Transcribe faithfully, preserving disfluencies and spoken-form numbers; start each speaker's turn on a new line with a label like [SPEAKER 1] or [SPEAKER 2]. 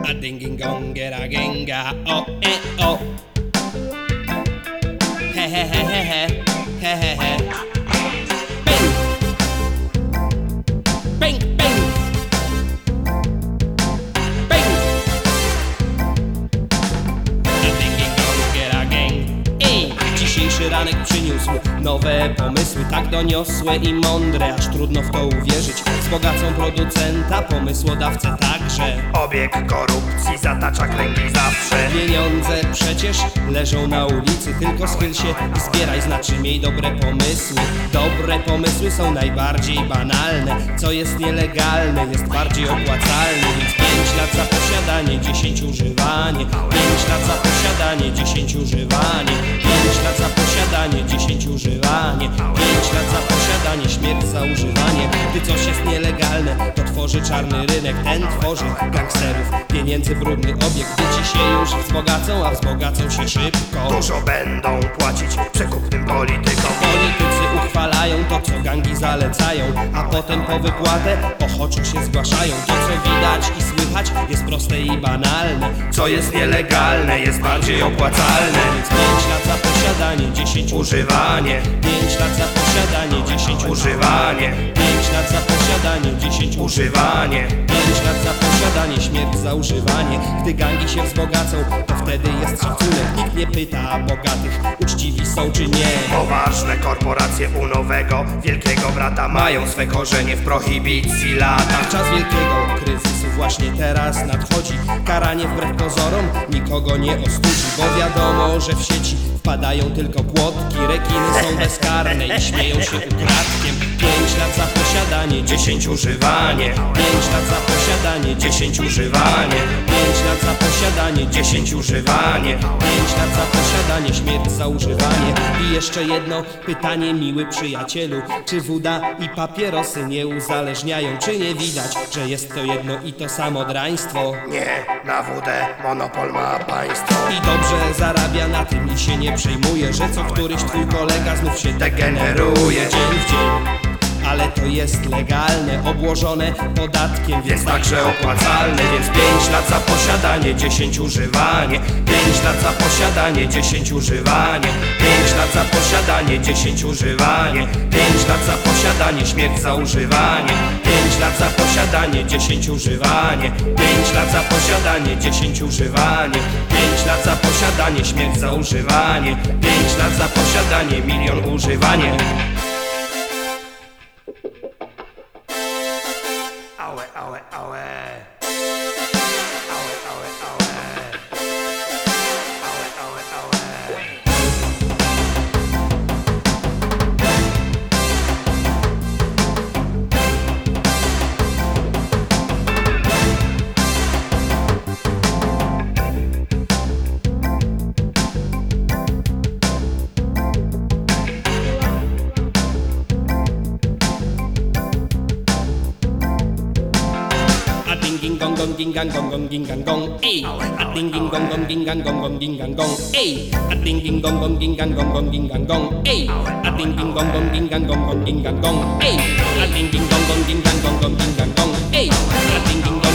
[SPEAKER 1] A dinging gong gera genga o e o. He he he he he he he he. Bang bang bang bang. A dinging gong gera gang. Ej, dzisiejszy ranek przyniósł nowe pomysły, tak doniosłe i mądre, aż trudno w to uwierzyć. Wzbogacą producenta, pomysłodawcę także.
[SPEAKER 2] Obieg korupcji zatacza kręgi zawsze.
[SPEAKER 1] Pieniądze przecież leżą na ulicy, tylko schyl się i zbieraj, znaczy miej dobre pomysły. Dobre pomysły są najbardziej banalne, co jest nielegalne jest bardziej opłacalne. Więc pięć lat za posiadanie, dziesięć używanie. Pięć lat za posiadanie, dziesięć używanie. Pięć lat za posiadanie, dziesięć używanie. Pięć lat za posiadanie, śmierć za używanie. Gdy coś jest nielegalne, to tworzy czarny rynek, ten tworzy gangsterów. Pieniędzy brudny obieg, gdy ci się już wzbogacą, a wzbogacą się szybko.
[SPEAKER 2] Dużo będą płacić przekupnym politykom.
[SPEAKER 1] Politycy uchwalają to, co gangi zalecają, a potem po wypłatę ochoczo się zgłaszają. To, co widać i słychać, jest proste i banalne.
[SPEAKER 2] Co jest nielegalne, jest bardziej opłacalne.
[SPEAKER 1] Więc pięć lat za posiadanie, dziesięć
[SPEAKER 2] Używanie,
[SPEAKER 1] pięć lat za posiadanie, dziesięć
[SPEAKER 2] używanie,
[SPEAKER 1] pięć lat za posiadanie, dziesięć
[SPEAKER 2] używanie.
[SPEAKER 1] pięć lat za posiadanie, śmierć za używanie. Gdy gangi się wzbogacą, to wtedy jest szacunek. Nikt nie pyta bogatych, uczciwi są czy nie.
[SPEAKER 2] Poważne korporacje u nowego wielkiego brata mają swe korzenie w prohibicji lata.
[SPEAKER 1] Czas wielkiego kryzysu właśnie teraz nadchodzi. Karanie wbrew pozorom nikogo nie ostudzi, bo wiadomo, że w sieci wpadają tylko płotki. Rekiny są bezkarne i śmieją się ukradkiem. Pięć lat za posiadanie,
[SPEAKER 2] dziesięć używanie,
[SPEAKER 1] pięć lat za posiadanie,
[SPEAKER 2] dziesięć używanie,
[SPEAKER 1] pięć lat za posiadanie,
[SPEAKER 2] dziesięć używanie.
[SPEAKER 1] pięć lat za posiadanie, śmierć za używanie. I jeszcze jedno pytanie, miły przyjacielu. Czy woda i papierosy nie uzależniają? Czy nie widać, że jest to jedno i to samo draństwo?
[SPEAKER 2] Nie, na wódę monopol ma państwo.
[SPEAKER 1] I dobrze zarabia na tym i się nie przejmuje, że co któryś twój kolega znów się
[SPEAKER 2] Degeneruje
[SPEAKER 1] dzień w dzień. Ale to jest legalne, obłożone podatkiem,
[SPEAKER 2] Jest także opłacalne, więc pięć lat za posiadanie, dziesięć używanie. Pięć lat za posiadanie, dziesięć używanie. Pięć lat za posiadanie, dziesięć używanie. Pięć lat za posiadanie, śmierć za używanie. Pięć lat za posiadanie, dziesięć używanie. Pięć lat za posiadanie, dziesięć używanie. Pięć lat za posiadanie, śmierć za używanie. Pięć lat za posiadanie, milion używanie. Ałe, ałe, ałe. Ałe, ałe, ałe. Ałe, ałe, ałe.
[SPEAKER 1] Ding gong gong ding gang gong gong ding gang gong ey. A ding ding gong gong ding gang gong gong ding gang gong ey. A ding ding gong gong ding gang gong gong ding gang gong ey. A ding ding gong gong ding gang gong gong ding gang gong ey. A ding ding gong gong ding gang gong gong ding gang gong ey. A ding ding